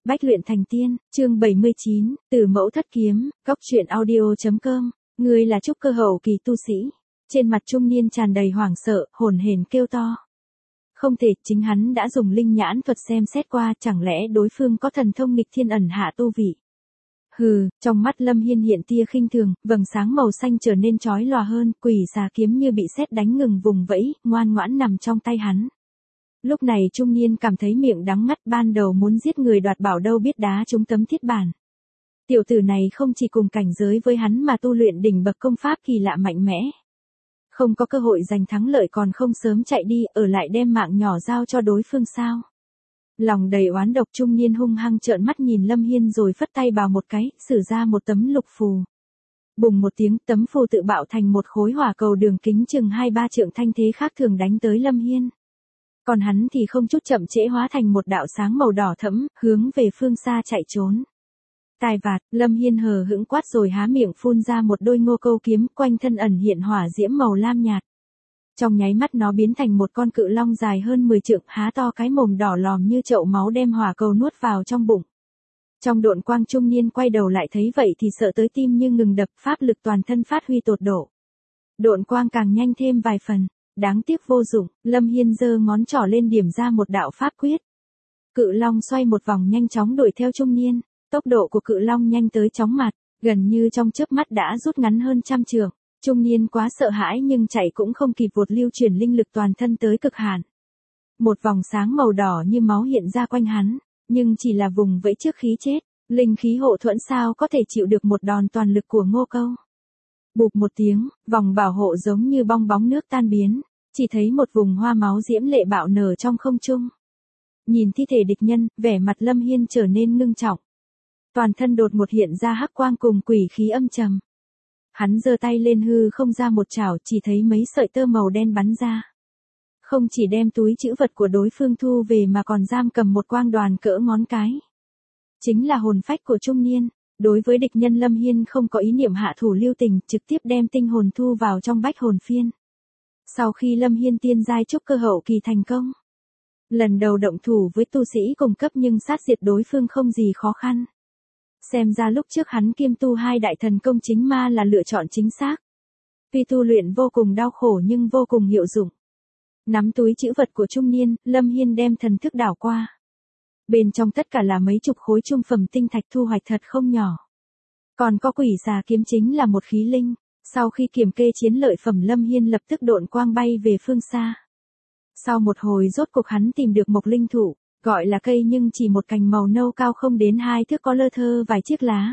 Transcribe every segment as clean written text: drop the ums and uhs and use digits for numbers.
Bách luyện thành tiên, chương 79, từ mẫu thất kiếm, góc truyện audio.com, người là trúc cơ hậu kỳ tu sĩ. Trên mặt trung niên tràn đầy hoảng sợ, hồn hển kêu to. Không thể, chính hắn đã dùng linh nhãn thuật xem xét qua, chẳng lẽ đối phương có thần thông nghịch thiên ẩn hạ tu vị. Hừ, trong mắt Lâm Hiên hiện tia khinh thường, vầng sáng màu xanh trở nên chói lòa hơn, quỷ xà kiếm như bị sét đánh ngừng vùng vẫy, ngoan ngoãn nằm trong tay hắn. Lúc này trung niên cảm thấy miệng đắng ngắt, ban đầu muốn giết người đoạt bảo đâu biết đá trúng tấm thiết bản. Tiểu tử này không chỉ cùng cảnh giới với hắn mà tu luyện đỉnh bậc công pháp kỳ lạ mạnh mẽ. Không có cơ hội giành thắng lợi còn không sớm chạy đi, ở lại đem mạng nhỏ giao cho đối phương sao. Lòng đầy oán độc trung niên hung hăng trợn mắt nhìn Lâm Hiên rồi phất tay bào một cái, sử ra một tấm lục phù. Bùng một tiếng, tấm phù tự bạo thành một khối hỏa cầu đường kính chừng 2-3 trượng thanh thế khác thường đánh tới Lâm Hiên. Còn hắn thì không chút chậm trễ hóa thành một đạo sáng màu đỏ thẫm, hướng về phương xa chạy trốn. Tai vạt, Lâm Hiên hờ hững quát rồi há miệng phun ra một đôi ngô câu kiếm, quanh thân ẩn hiện hỏa diễm màu lam nhạt. Trong nháy mắt nó biến thành một con cự long dài hơn 10 trượng, há to cái mồm đỏ lòm như chậu máu đem hỏa cầu nuốt vào trong bụng. Trong độn quang trung niên quay đầu lại thấy vậy thì sợ tới tim như ngừng đập, pháp lực toàn thân phát huy tột độ. Độn quang càng nhanh thêm vài phần. Đáng tiếc vô dụng, Lâm Hiên giơ ngón trỏ lên điểm ra một đạo pháp quyết. Cự long xoay một vòng nhanh chóng đuổi theo trung niên, tốc độ của cự long nhanh tới chóng mặt, gần như trong chớp mắt đã rút ngắn hơn 100 trượng. Trung niên quá sợ hãi nhưng chạy cũng không kịp vụt lưu chuyển linh lực toàn thân tới cực hạn. Một vòng sáng màu đỏ như máu hiện ra quanh hắn, nhưng chỉ là vùng vẫy trước khí chết, linh khí hộ thuẫn sao có thể chịu được một đòn toàn lực của Ngô Câu. Bụp một tiếng, vòng bảo hộ giống như bong bóng nước tan biến, chỉ thấy một vùng hoa máu diễm lệ bạo nở trong không trung. Nhìn thi thể địch nhân, vẻ mặt Lâm Hiên trở nên ngưng trọng. Toàn thân đột ngột hiện ra hắc quang cùng quỷ khí âm trầm. Hắn giơ tay lên hư không ra một chảo, chỉ thấy mấy sợi tơ màu đen bắn ra. Không chỉ đem túi trữ vật của đối phương thu về mà còn giam cầm một quang đoàn cỡ ngón cái. Chính là hồn phách của trung niên. Đối với địch nhân Lâm Hiên không có ý niệm hạ thủ lưu tình, trực tiếp đem tinh hồn thu vào trong bách hồn phiên. Sau khi Lâm Hiên tiên giai trúc cơ hậu kỳ thành công, lần đầu động thủ với tu sĩ cùng cấp nhưng sát diệt đối phương không gì khó khăn. Xem ra lúc trước hắn kiêm tu 2 đại thần công chính ma là lựa chọn chính xác. Tuy tu luyện vô cùng đau khổ nhưng vô cùng hiệu dụng. Nắm túi trữ vật của trung niên, Lâm Hiên đem thần thức đảo qua. Bên trong tất cả là mấy chục khối trung phẩm tinh thạch thu hoạch thật không nhỏ. Còn có quỷ xà kiếm chính là một khí linh. Sau khi kiểm kê chiến lợi phẩm Lâm Hiên lập tức độn quang bay về phương xa. Sau một hồi rốt cuộc hắn tìm được mộc linh thụ, gọi là cây nhưng chỉ một cành màu nâu cao không đến 2 thước có lơ thơ vài chiếc lá.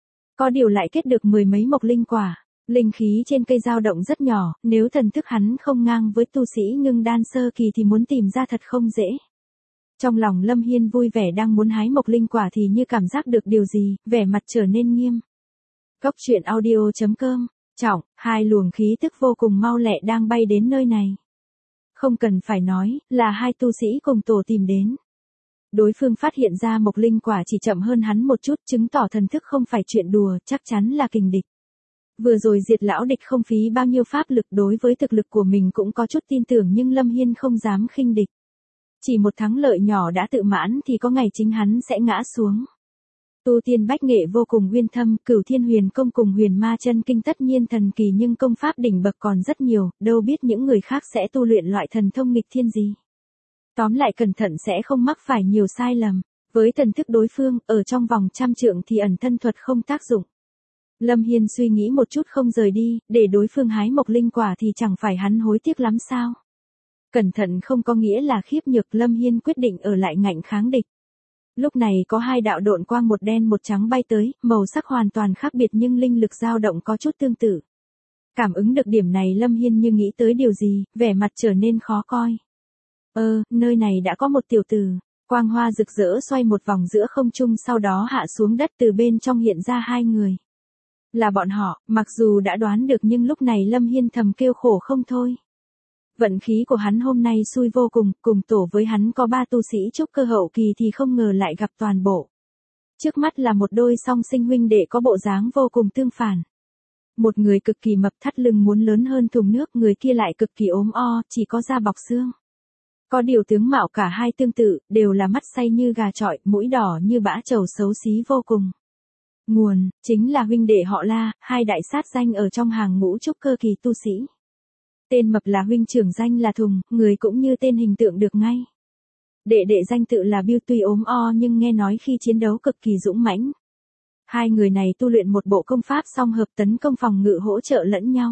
Có điều lại kết được 10 mấy mộc linh quả, linh khí trên cây dao động rất nhỏ, nếu thần thức hắn không ngang với tu sĩ ngưng đan sơ kỳ thì muốn tìm ra thật không dễ. Trong lòng Lâm Hiên vui vẻ đang muốn hái mộc linh quả thì như cảm giác được điều gì, vẻ mặt trở nên nghiêm. Góc truyện audio.com, trọng, 2 luồng khí tức vô cùng mau lẹ đang bay đến nơi này. Không cần phải nói, là 2 tu sĩ cùng tổ tìm đến. Đối phương phát hiện ra mộc linh quả chỉ chậm hơn hắn một chút, chứng tỏ thần thức không phải chuyện đùa, chắc chắn là kình địch. Vừa rồi diệt lão địch không phí bao nhiêu pháp lực, đối với thực lực của mình cũng có chút tin tưởng nhưng Lâm Hiên không dám khinh địch. Chỉ một thắng lợi nhỏ đã tự mãn thì có ngày chính hắn sẽ ngã xuống. Tu tiên bách nghệ vô cùng uyên thâm, Cửu Thiên Huyền Công cùng Huyền Ma Chân Kinh tất nhiên thần kỳ nhưng công pháp đỉnh bậc còn rất nhiều, đâu biết những người khác sẽ tu luyện loại thần thông nghịch thiên gì. Tóm lại cẩn thận sẽ không mắc phải nhiều sai lầm. Với thần thức đối phương, ở trong vòng 100 trượng thì ẩn thân thuật không tác dụng. Lâm Hiên suy nghĩ một chút không rời đi, để đối phương hái mộc linh quả thì chẳng phải hắn hối tiếc lắm sao. Cẩn thận không có nghĩa là khiếp nhược, Lâm Hiên quyết định ở lại ngạnh kháng địch. Lúc này có 2 đạo độn quang một đen một trắng bay tới, màu sắc hoàn toàn khác biệt nhưng linh lực dao động có chút tương tự. Cảm ứng được điểm này Lâm Hiên như nghĩ tới điều gì, vẻ mặt trở nên khó coi. Nơi này đã có một tiểu tử. Quang hoa rực rỡ xoay một vòng giữa không trung sau đó hạ xuống đất, từ bên trong hiện ra 2 người. Là bọn họ, mặc dù đã đoán được nhưng lúc này Lâm Hiên thầm kêu khổ không thôi. Vận khí của hắn hôm nay xui vô cùng, cùng tổ với hắn có 3 tu sĩ trúc cơ hậu kỳ thì không ngờ lại gặp toàn bộ. Trước mắt là một đôi song sinh huynh đệ có bộ dáng vô cùng tương phản. Một người cực kỳ mập thắt lưng muốn lớn hơn thùng nước, người kia lại cực kỳ ốm o, chỉ có da bọc xương. Có điều tướng mạo cả hai tương tự, đều là mắt say như gà chọi, mũi đỏ như bã trầu xấu xí vô cùng. Nguồn, chính là huynh đệ họ La, hai đại sát danh ở trong hàng ngũ trúc cơ kỳ tu sĩ. Tên mập là huynh trưởng danh là Thùng, người cũng như tên hình tượng được ngay. Đệ đệ danh tự là Biêu, tuy ốm o nhưng nghe nói khi chiến đấu cực kỳ dũng mãnh. Hai người này tu luyện một bộ công pháp song hợp tấn công phòng ngự hỗ trợ lẫn nhau.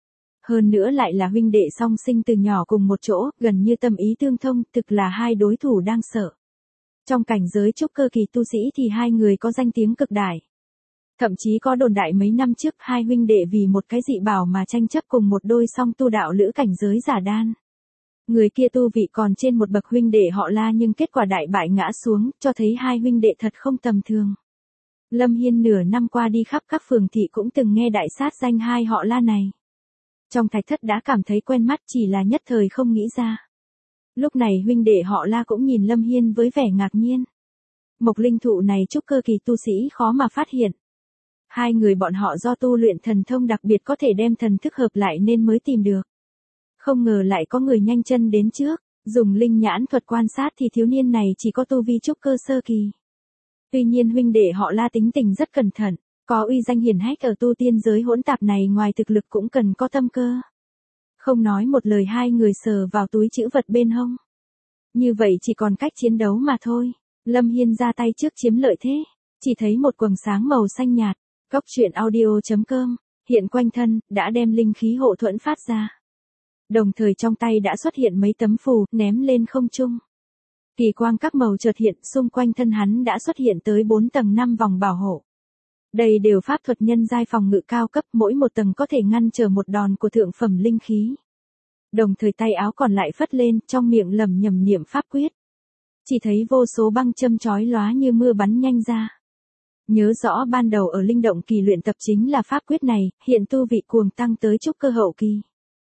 Hơn nữa lại là huynh đệ song sinh từ nhỏ cùng một chỗ, gần như tâm ý tương thông, thực là hai đối thủ đang sợ. Trong cảnh giới trúc cơ kỳ tu sĩ thì hai người có danh tiếng cực đại. Thậm chí có đồn đại mấy năm trước hai huynh đệ vì một cái dị bảo mà tranh chấp cùng một đôi song tu đạo lữ cảnh giới giả đan. Người kia tu vị còn trên một bậc huynh đệ họ La nhưng kết quả đại bại ngã xuống, cho thấy hai huynh đệ thật không tầm thường. Lâm Hiên nửa năm qua đi khắp các phường thị cũng từng nghe đại sát danh hai họ La này. Trong thạch thất đã cảm thấy quen mắt, chỉ là nhất thời không nghĩ ra. Lúc này huynh đệ họ La cũng nhìn Lâm Hiên với vẻ ngạc nhiên. Mộc linh thụ này trúc cơ kỳ tu sĩ khó mà phát hiện. Hai người bọn họ do tu luyện thần thông đặc biệt có thể đem thần thức hợp lại nên mới tìm được. Không ngờ lại có người nhanh chân đến trước, dùng linh nhãn thuật quan sát thì thiếu niên này chỉ có tu vi trúc cơ sơ kỳ. Tuy nhiên huynh đệ họ La tính tình rất cẩn thận, có uy danh hiển hách ở tu tiên giới hỗn tạp này, ngoài thực lực cũng cần có tâm cơ. Không nói một lời hai người sờ vào túi trữ vật bên hông. Như vậy chỉ còn cách chiến đấu mà thôi. Lâm Hiên ra tay trước chiếm lợi thế, chỉ thấy một quầng sáng màu xanh nhạt. Cốc truyện audio.com, hiện quanh thân, đã đem linh khí hộ thuẫn phát ra. Đồng thời trong tay đã xuất hiện mấy tấm phù, ném lên không trung. Kỳ quang các màu chợt hiện, xung quanh thân hắn đã xuất hiện tới 4 tầng 5 vòng bảo hộ. Đây đều pháp thuật nhân giai phòng ngự cao cấp, mỗi một tầng có thể ngăn trở một đòn của thượng phẩm linh khí. Đồng thời tay áo còn lại phất lên, trong miệng lẩm nhẩm niệm pháp quyết. Chỉ thấy vô số băng châm chói lóa như mưa bắn nhanh ra. Nhớ rõ ban đầu ở linh động kỳ luyện tập chính là pháp quyết này, hiện tu vị cuồng tăng tới trúc cơ hậu kỳ.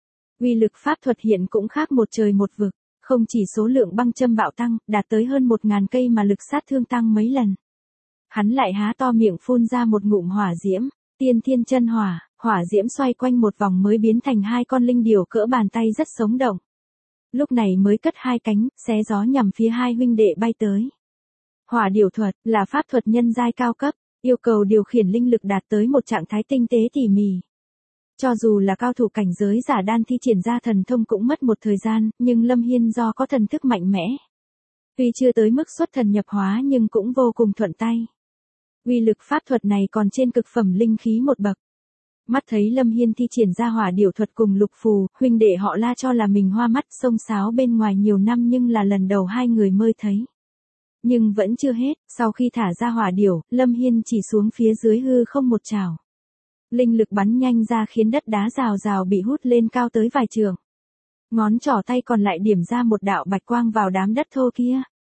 Uy lực pháp thuật hiện cũng khác một trời một vực, không chỉ số lượng băng châm bạo tăng, đạt tới hơn 1000 cây mà lực sát thương tăng mấy lần. Hắn lại há to miệng phun ra một ngụm hỏa diễm, tiên thiên chân hỏa, hỏa diễm xoay quanh một vòng mới biến thành hai con linh điểu cỡ bàn tay rất sống động. Lúc này mới cất hai cánh, xé gió nhằm phía hai huynh đệ bay tới. Hỏa điểu thuật là pháp thuật nhân giai cao cấp, yêu cầu điều khiển linh lực đạt tới một trạng thái tinh tế tỉ mỉ. Cho dù là cao thủ cảnh giới giả đan thi triển ra thần thông cũng mất một thời gian, nhưng Lâm Hiên do có thần thức mạnh mẽ. Tuy chưa tới mức xuất thần nhập hóa nhưng cũng vô cùng thuận tay. Uy lực pháp thuật này còn trên cực phẩm linh khí một bậc. Mắt thấy Lâm Hiên thi triển ra hỏa điểu thuật cùng lục phù, huynh đệ họ La cho là mình hoa mắt xông xáo bên ngoài nhiều năm nhưng là lần đầu hai người mới thấy. Nhưng vẫn chưa hết, sau khi thả ra hỏa điểu, Lâm Hiên chỉ xuống phía dưới hư không một trảo. Linh lực bắn nhanh ra khiến đất đá rào rào bị hút lên cao tới vài trượng. Ngón trỏ tay còn lại điểm ra một đạo bạch quang vào đám đất thô kia.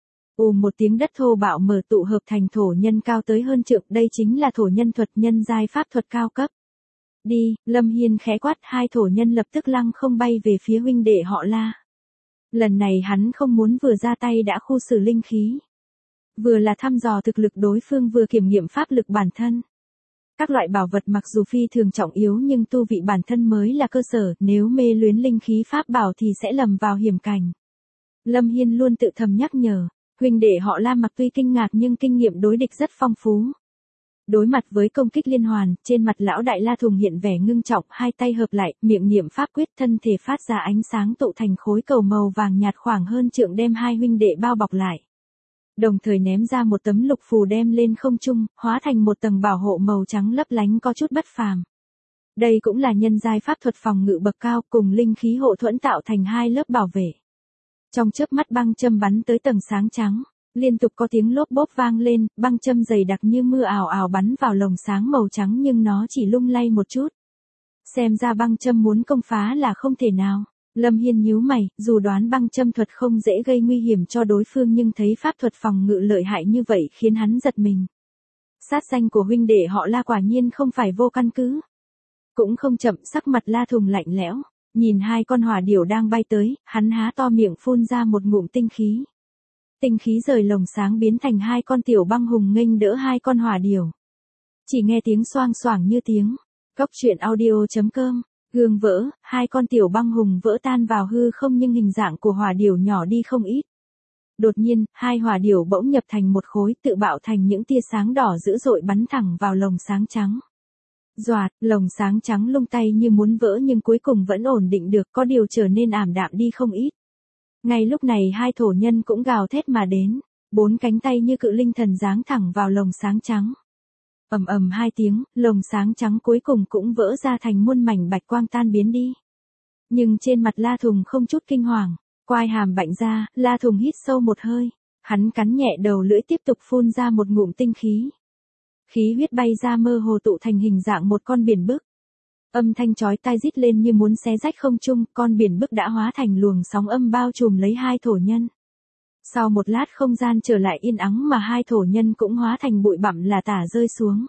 Một tiếng đất thô bạo mở tụ hợp thành thổ nhân cao tới hơn trượng, đây chính là thổ nhân thuật nhân giai pháp thuật cao cấp. Đi, Lâm Hiên khẽ quát, hai thổ nhân lập tức lăng không bay về phía huynh đệ họ La. Lần này hắn không muốn vừa ra tay đã khu xử linh khí. Vừa là thăm dò thực lực đối phương vừa kiểm nghiệm pháp lực bản thân. Các loại bảo vật mặc dù phi thường trọng yếu nhưng tu vị bản thân mới là cơ sở, nếu mê luyến linh khí pháp bảo thì sẽ lầm vào hiểm cảnh. Lâm Hiên luôn tự thầm nhắc nhở, huynh đệ họ La mặc tuy kinh ngạc nhưng kinh nghiệm đối địch rất phong phú. Đối mặt với công kích liên hoàn, trên mặt lão đại La Thùng hiện vẻ ngưng trọng, hai tay hợp lại, miệng niệm pháp quyết, thân thể phát ra ánh sáng tụ thành khối cầu màu vàng nhạt khoảng hơn trượng đem hai huynh đệ bao bọc lại. Đồng thời ném ra một tấm lục phù đem lên không trung, hóa thành một tầng bảo hộ màu trắng lấp lánh có chút bất phàm. Đây cũng là nhân giai pháp thuật phòng ngự bậc cao cùng linh khí hộ thuẫn tạo thành hai lớp bảo vệ. Trong chớp mắt băng châm bắn tới tầng sáng trắng, liên tục có tiếng lốp bốp vang lên, băng châm dày đặc như mưa ào ào bắn vào lồng sáng màu trắng nhưng nó chỉ lung lay một chút. Xem ra băng châm muốn công phá là không thể nào. Lâm Hiên nhíu mày, dù đoán băng châm thuật không dễ gây nguy hiểm cho đối phương nhưng thấy pháp thuật phòng ngự lợi hại như vậy khiến hắn giật mình. Sát danh của huynh đệ họ La quả nhiên không phải vô căn cứ. Cũng không chậm, sắc mặt La Thùng lạnh lẽo, nhìn hai con hỏa điểu đang bay tới, hắn há to miệng phun ra một ngụm tinh khí. Tinh khí rời lồng sáng biến thành hai con tiểu băng hùng nghênh đỡ hai con hỏa điểu. Chỉ nghe tiếng xoang xoảng như tiếng. Cốc truyện audio.com Gương vỡ, hai con tiểu băng hùng vỡ tan vào hư không nhưng hình dạng của hỏa điểu nhỏ đi không ít. Đột nhiên, hai hỏa điểu bỗng nhập thành một khối tự bạo thành những tia sáng đỏ dữ dội bắn thẳng vào lồng sáng trắng. Doạt, lồng sáng trắng lung tay như muốn vỡ nhưng cuối cùng vẫn ổn định được, có điều trở nên ảm đạm đi không ít. Ngay lúc này hai thổ nhân cũng gào thét mà đến, bốn cánh tay như cự linh thần giáng thẳng vào lồng sáng trắng. Ầm ầm hai tiếng, lồng sáng trắng cuối cùng cũng vỡ ra thành muôn mảnh bạch quang tan biến đi. Nhưng trên mặt La Thùng không chút kinh hoàng, quai hàm bạnh ra, La Thùng hít sâu một hơi, hắn cắn nhẹ đầu lưỡi tiếp tục phun ra một ngụm tinh khí. Khí huyết bay ra mơ hồ tụ thành hình dạng một con biển bức. Âm thanh chói tai rít lên như muốn xé rách không trung, con biển bức đã hóa thành luồng sóng âm bao trùm lấy hai thổ nhân. Sau một lát không gian trở lại yên ắng mà hai thổ nhân cũng hóa thành bụi bặm là tả rơi xuống.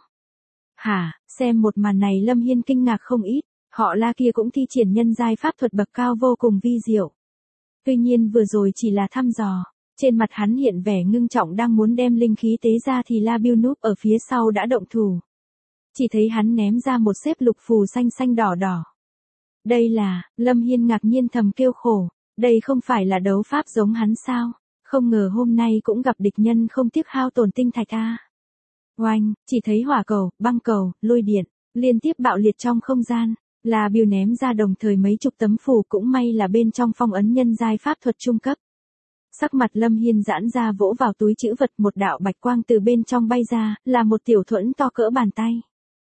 Hả, xem một màn này Lâm Hiên kinh ngạc không ít, họ La kia cũng thi triển nhân giai pháp thuật bậc cao vô cùng vi diệu. Tuy nhiên vừa rồi chỉ là thăm dò, trên mặt hắn hiện vẻ ngưng trọng đang muốn đem linh khí tế ra thì La Biêu núp ở phía sau đã động thủ. Chỉ thấy hắn ném ra một xếp lục phù xanh xanh đỏ đỏ. Đây là, Lâm Hiên ngạc nhiên thầm kêu khổ, đây không phải là đấu pháp giống hắn sao, không ngờ hôm nay cũng gặp địch nhân không tiếc hao tổn tinh thạch a. Oanh, chỉ thấy hỏa cầu, băng cầu, lôi điện, liên tiếp bạo liệt trong không gian, La Biêu ném ra đồng thời mấy chục tấm phù cũng may là bên trong phong ấn nhân giai pháp thuật trung cấp. Sắc mặt Lâm Hiên giãn ra vỗ vào túi trữ vật một đạo bạch quang từ bên trong bay ra, là một tiểu thuẫn to cỡ bàn tay.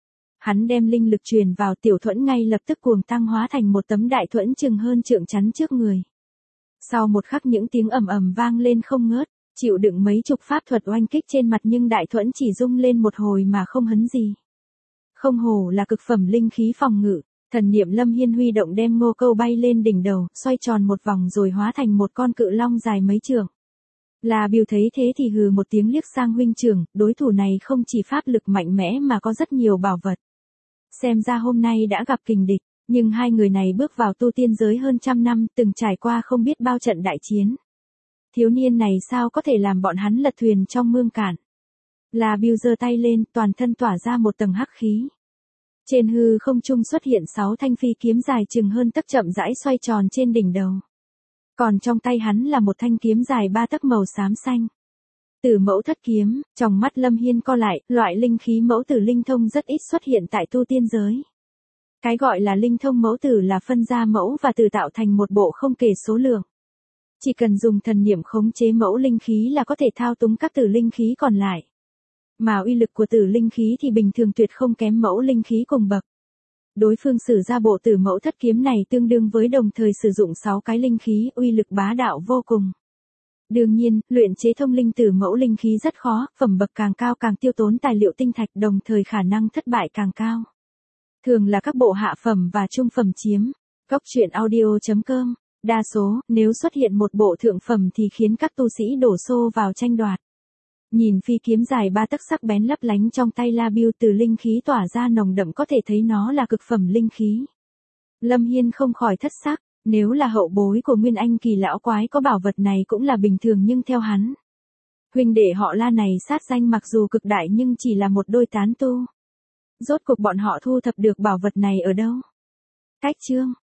Hắn đem linh lực truyền vào tiểu thuẫn ngay lập tức cuồng tăng hóa thành một tấm đại thuẫn chừng hơn trượng chắn trước người. Sau một khắc những tiếng ầm ầm vang lên không ngớt, chịu đựng mấy chục pháp thuật oanh kích trên mặt nhưng đại thuẫn chỉ rung lên một hồi mà không hấn gì. Không hổ là cực phẩm linh khí phòng ngự, thần niệm Lâm Hiên huy động đem Ngô Câu bay lên đỉnh đầu, xoay tròn một vòng rồi hóa thành một con cự long dài mấy trượng. La Biêu thấy thế thì hừ một tiếng liếc sang huynh trưởng, đối thủ này không chỉ pháp lực mạnh mẽ mà có rất nhiều bảo vật. Xem ra hôm nay đã gặp kình địch, nhưng hai người này bước vào tu tiên giới hơn trăm năm, từng trải qua không biết bao trận đại chiến. Thiếu niên này sao có thể làm bọn hắn lật thuyền trong mương cạn. La Biêu giơ tay lên, toàn thân tỏa ra một tầng hắc khí. Trên hư không trung xuất hiện 6 thanh phi kiếm dài chừng hơn tấc chậm rãi xoay tròn trên đỉnh đầu. Còn trong tay hắn là một thanh kiếm dài 3 tấc màu xám xanh. Tử mẫu thất kiếm, trong mắt Lâm Hiên co lại, loại linh khí mẫu tử linh thông rất ít xuất hiện tại tu tiên giới. Cái gọi là linh thông mẫu tử là phân ra mẫu và tử tạo thành một bộ không kể số lượng. Chỉ cần dùng thần niệm khống chế mẫu linh khí là có thể thao túng các tử linh khí còn lại. Mà uy lực của tử linh khí thì bình thường tuyệt không kém mẫu linh khí cùng bậc. Đối phương sử ra bộ tử mẫu thất kiếm này tương đương với đồng thời sử dụng 6 cái linh khí, uy lực bá đạo vô cùng. Đương nhiên, luyện chế thông linh tử mẫu linh khí rất khó, phẩm bậc càng cao càng tiêu tốn tài liệu tinh thạch, đồng thời khả năng thất bại càng cao. Thường là các bộ hạ phẩm và trung phẩm chiếm. Góc truyện audio.com. Đa số, nếu xuất hiện một bộ thượng phẩm thì khiến các tu sĩ đổ xô vào tranh đoạt. Nhìn phi kiếm dài 3 tấc sắc bén lấp lánh trong tay La Biêu, từ linh khí tỏa ra nồng đậm có thể thấy nó là cực phẩm linh khí. Lâm Hiên không khỏi thất sắc, nếu là hậu bối của Nguyên Anh kỳ lão quái có bảo vật này cũng là bình thường, nhưng theo hắn, huynh đệ họ La này sát danh mặc dù cực đại nhưng chỉ là một đôi tán tu. Rốt cuộc bọn họ thu thập được bảo vật này ở đâu? Cách chương